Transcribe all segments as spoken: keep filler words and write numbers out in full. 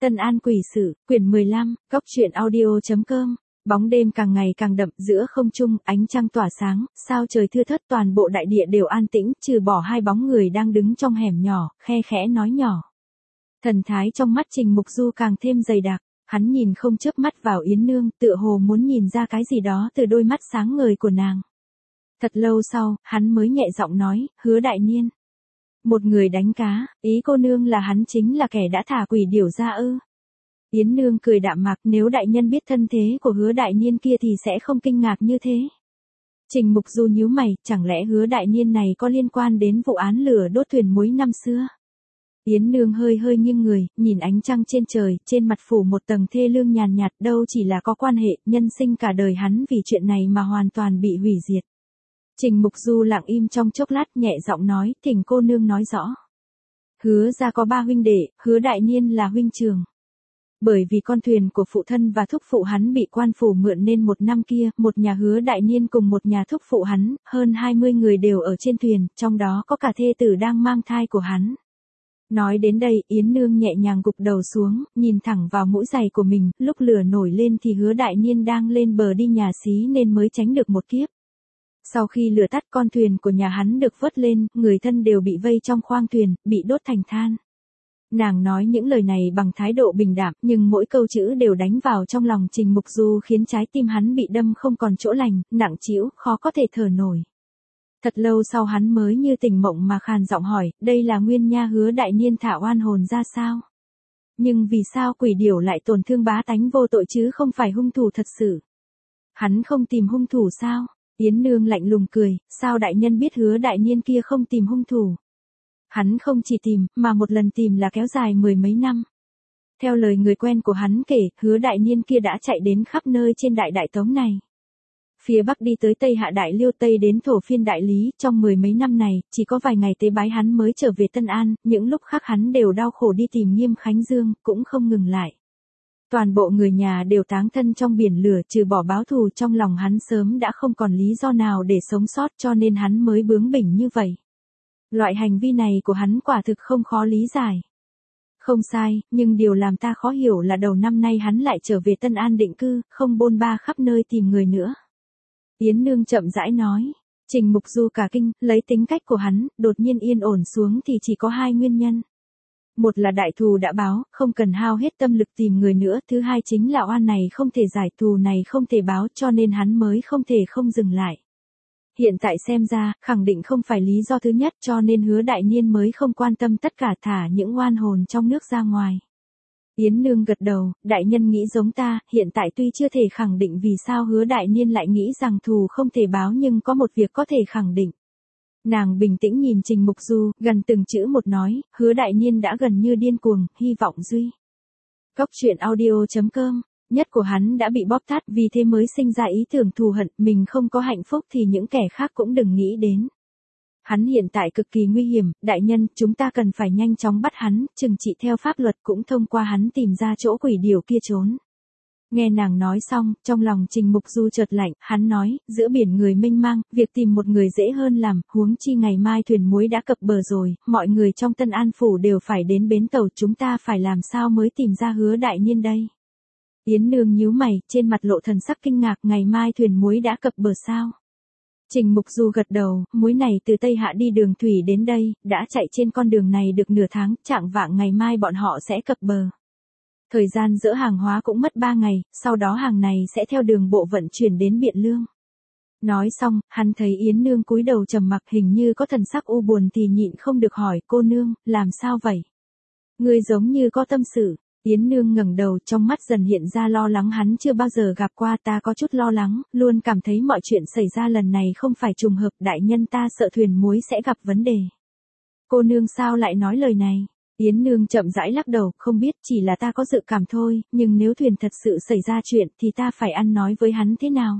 Tân An Quỷ Sự, quyển mười lăm, góc truyện audio.com. Bóng đêm càng ngày càng đậm, giữa không trung, ánh trăng tỏa sáng, sao trời thưa thớt, toàn bộ đại địa đều an tĩnh, trừ bỏ hai bóng người đang đứng trong hẻm nhỏ, khe khẽ nói nhỏ. Thần thái trong mắt Trình Mục Du càng thêm dày đặc, hắn nhìn không chớp mắt vào Yến Nương, tựa hồ muốn nhìn ra cái gì đó từ đôi mắt sáng ngời của nàng. Thật lâu sau, hắn mới nhẹ giọng nói, Hứa Đại Niên. Một người đánh cá, ý cô nương là hắn chính là kẻ đã thả quỷ điểu ra ư? Yến Nương cười đạm mạc, nếu đại nhân biết thân thế của Hứa Đại Niên kia thì sẽ không kinh ngạc như thế. Trình Mục Du nhíu mày, chẳng lẽ Hứa Đại Niên này có liên quan đến vụ án lửa đốt thuyền muối năm xưa? Yến Nương hơi hơi nghiêng người, nhìn ánh trăng trên trời, trên mặt phủ một tầng thê lương nhàn nhạt, đâu chỉ là có quan hệ, nhân sinh cả đời hắn vì chuyện này mà hoàn toàn bị hủy diệt. Trình Mục Du lặng im trong chốc lát, nhẹ giọng nói, thỉnh cô nương nói rõ. Hứa gia có ba huynh đệ, Hứa Đại Niên là huynh trưởng. Bởi vì con thuyền của phụ thân và thúc phụ hắn bị quan phủ mượn nên một năm kia, một nhà Hứa Đại Niên cùng một nhà thúc phụ hắn, hơn hai mươi người đều ở trên thuyền, trong đó có cả thê tử đang mang thai của hắn. Nói đến đây, Yến Nương nhẹ nhàng gục đầu xuống, nhìn thẳng vào mũi giày của mình, lúc lửa nổi lên thì Hứa Đại Niên đang lên bờ đi nhà xí nên mới tránh được một kiếp. Sau khi lửa tắt, con thuyền của nhà hắn được vớt lên, người thân đều bị vây trong khoang thuyền, bị đốt thành than. Nàng nói những lời này bằng thái độ bình đạm, nhưng mỗi câu chữ đều đánh vào trong lòng Trình Mục Du, khiến trái tim hắn bị đâm không còn chỗ lành, nặng trĩu, khó có thể thở nổi. Thật lâu sau hắn mới như tỉnh mộng mà khàn giọng hỏi, đây là nguyên nha Hứa Đại Niên thả oan hồn ra sao? Nhưng vì sao quỷ điểu lại tổn thương bá tánh vô tội chứ không phải hung thủ thật sự? Hắn không tìm hung thủ sao? Yến Nương lạnh lùng cười, sao đại nhân biết Hứa Đại Niên kia không tìm hung thủ? Hắn không chỉ tìm, mà một lần tìm là kéo dài mười mấy năm. Theo lời người quen của hắn kể, Hứa Đại Niên kia đã chạy đến khắp nơi trên đại đại tống này. Phía Bắc đi tới Tây Hạ Đại Liêu, Tây đến Thổ Phiên Đại Lý, trong mười mấy năm này, chỉ có vài ngày tế bái hắn mới trở về Tân An, những lúc khác hắn đều đau khổ đi tìm Nghiêm Khánh Dương, cũng không ngừng lại. Toàn bộ người nhà đều táng thân trong biển lửa, trừ bỏ báo thù, trong lòng hắn sớm đã không còn lý do nào để sống sót, cho nên hắn mới bướng bỉnh như vậy. Loại hành vi này của hắn quả thực không khó lý giải. Không sai, nhưng điều làm ta khó hiểu là đầu năm nay hắn lại trở về Tân An định cư, không bôn ba khắp nơi tìm người nữa. Yến Nương chậm rãi nói. Trình Mục Du cả kinh, lấy tính cách của hắn, đột nhiên yên ổn xuống thì chỉ có hai nguyên nhân. Một là đại thù đã báo, không cần hao hết tâm lực tìm người nữa, thứ hai chính là oan này không thể giải, thù này không thể báo, cho nên hắn mới không thể không dừng lại. Hiện tại xem ra, khẳng định không phải lý do thứ nhất, cho nên Hứa Đại Niên mới không quan tâm tất cả, thả những oan hồn trong nước ra ngoài. Yến Nương gật đầu, đại nhân nghĩ giống ta, hiện tại tuy chưa thể khẳng định vì sao Hứa Đại Niên lại nghĩ rằng thù không thể báo, nhưng có một việc có thể khẳng định. Nàng bình tĩnh nhìn Trình Mục Du, gần từng chữ một nói, Hứa Đại Niên đã gần như điên cuồng, hy vọng duy. Góc truyện audio.com. Nhất của hắn đã bị bóp tát, vì thế mới sinh ra ý tưởng thù hận, mình không có hạnh phúc thì những kẻ khác cũng đừng nghĩ đến. Hắn hiện tại cực kỳ nguy hiểm, đại nhân, chúng ta cần phải nhanh chóng bắt hắn, trừng trị theo pháp luật, cũng thông qua hắn tìm ra chỗ quỷ điểu kia trốn. Nghe nàng nói xong, trong lòng Trình Mục Du chợt lạnh, hắn nói, giữa biển người mênh mang, việc tìm một người dễ hơn làm, huống chi ngày mai thuyền muối đã cập bờ rồi, mọi người trong Tân An Phủ đều phải đến bến tàu, chúng ta phải làm sao mới tìm ra Hứa Đại Niên đây? Yến Nương nhíu mày, trên mặt lộ thần sắc kinh ngạc, ngày mai thuyền muối đã cập bờ sao? Trình Mục Du gật đầu, muối này từ Tây Hạ đi đường thủy đến đây, đã chạy trên con đường này được nửa tháng, chạng vạng ngày mai bọn họ sẽ cập bờ. Thời gian dỡ hàng hóa cũng mất ba ngày, sau đó hàng này sẽ theo đường bộ vận chuyển đến Biện Lương. Nói xong, hắn thấy Yến Nương cúi đầu trầm mặc, hình như có thần sắc u buồn thì nhịn không được hỏi, cô nương, làm sao vậy? Ngươi giống như có tâm sự. Yến Nương ngẩng đầu, trong mắt dần hiện ra lo lắng hắn chưa bao giờ gặp qua, ta có chút lo lắng, luôn cảm thấy mọi chuyện xảy ra lần này không phải trùng hợp, đại nhân ta sợ thuyền muối sẽ gặp vấn đề. Cô nương sao lại nói lời này? Yến Nương chậm rãi lắc đầu, không biết, chỉ là ta có dự cảm thôi, nhưng nếu thuyền thật sự xảy ra chuyện thì ta phải ăn nói với hắn thế nào?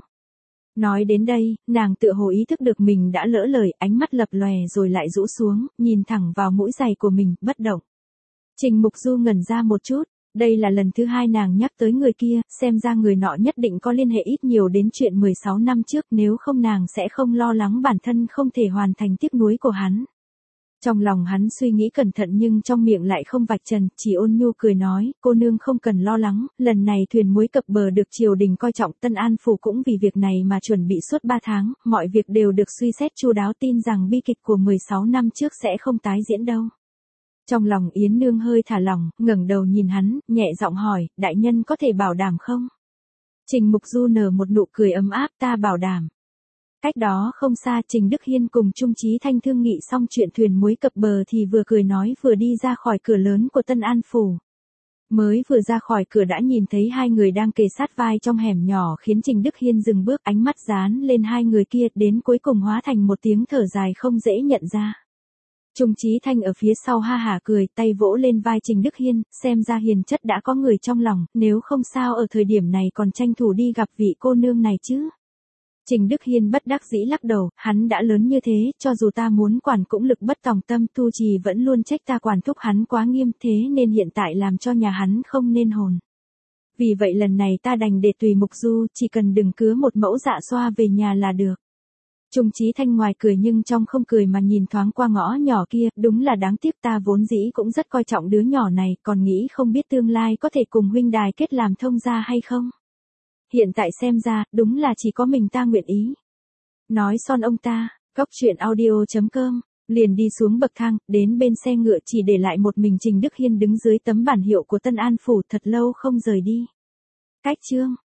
Nói đến đây, nàng tựa hồ ý thức được mình đã lỡ lời, ánh mắt lập lòe rồi lại rũ xuống, nhìn thẳng vào mũi giày của mình, bất động. Trình Mục Du ngẩn ra một chút, đây là lần thứ hai nàng nhắc tới người kia, xem ra người nọ nhất định có liên hệ ít nhiều đến chuyện mười sáu năm trước, nếu không nàng sẽ không lo lắng bản thân không thể hoàn thành tiếc nuối của hắn. Trong lòng hắn suy nghĩ cẩn thận nhưng trong miệng lại không vạch trần, chỉ ôn nhu cười nói, cô nương không cần lo lắng, lần này thuyền muối cập bờ được triều đình coi trọng, Tân An Phủ cũng vì việc này mà chuẩn bị suốt ba tháng, mọi việc đều được suy xét chu đáo, tin rằng bi kịch của mười sáu năm trước sẽ không tái diễn đâu. Trong lòng Yến Nương hơi thả lỏng, ngẩng đầu nhìn hắn, nhẹ giọng hỏi, đại nhân có thể bảo đảm không? Trình Mục Du nở một nụ cười ấm áp, ta bảo đảm. Cách đó không xa, Trình Đức Hiên cùng Trung Chí Thanh thương nghị xong chuyện thuyền muối cập bờ thì vừa cười nói vừa đi ra khỏi cửa lớn của Tân An Phủ. Mới vừa ra khỏi cửa đã nhìn thấy hai người đang kề sát vai trong hẻm nhỏ, khiến Trình Đức Hiên dừng bước, ánh mắt dán lên hai người kia, đến cuối cùng hóa thành một tiếng thở dài không dễ nhận ra. Trung Chí Thanh ở phía sau ha hả cười, tay vỗ lên vai Trình Đức Hiên, xem ra hiền chất đã có người trong lòng, nếu không sao ở thời điểm này còn tranh thủ đi gặp vị cô nương này chứ. Trình Đức Hiên bất đắc dĩ lắc đầu, hắn đã lớn như thế, cho dù ta muốn quản cũng lực bất tòng tâm, Tu Trì vẫn luôn trách ta quản thúc hắn quá nghiêm, thế nên hiện tại làm cho nhà hắn không nên hồn. Vì vậy lần này ta đành để tùy Mục Du, chỉ cần đừng cứa một mẫu dạ xoa về nhà là được. Trung Chí Thanh ngoài cười nhưng trong không cười mà nhìn thoáng qua ngõ nhỏ kia, đúng là đáng tiếc, ta vốn dĩ cũng rất coi trọng đứa nhỏ này, còn nghĩ không biết tương lai có thể cùng huynh đài kết làm thông gia hay không. Hiện tại xem ra, đúng là chỉ có mình ta nguyện ý. Nói son ông ta, góc truyện audio chấm com, liền đi xuống bậc thang, đến bên xe ngựa chỉ để lại một mình Trình Đức Hiên đứng dưới tấm bản hiệu của Tân An Phủ thật lâu không rời đi. Cách chương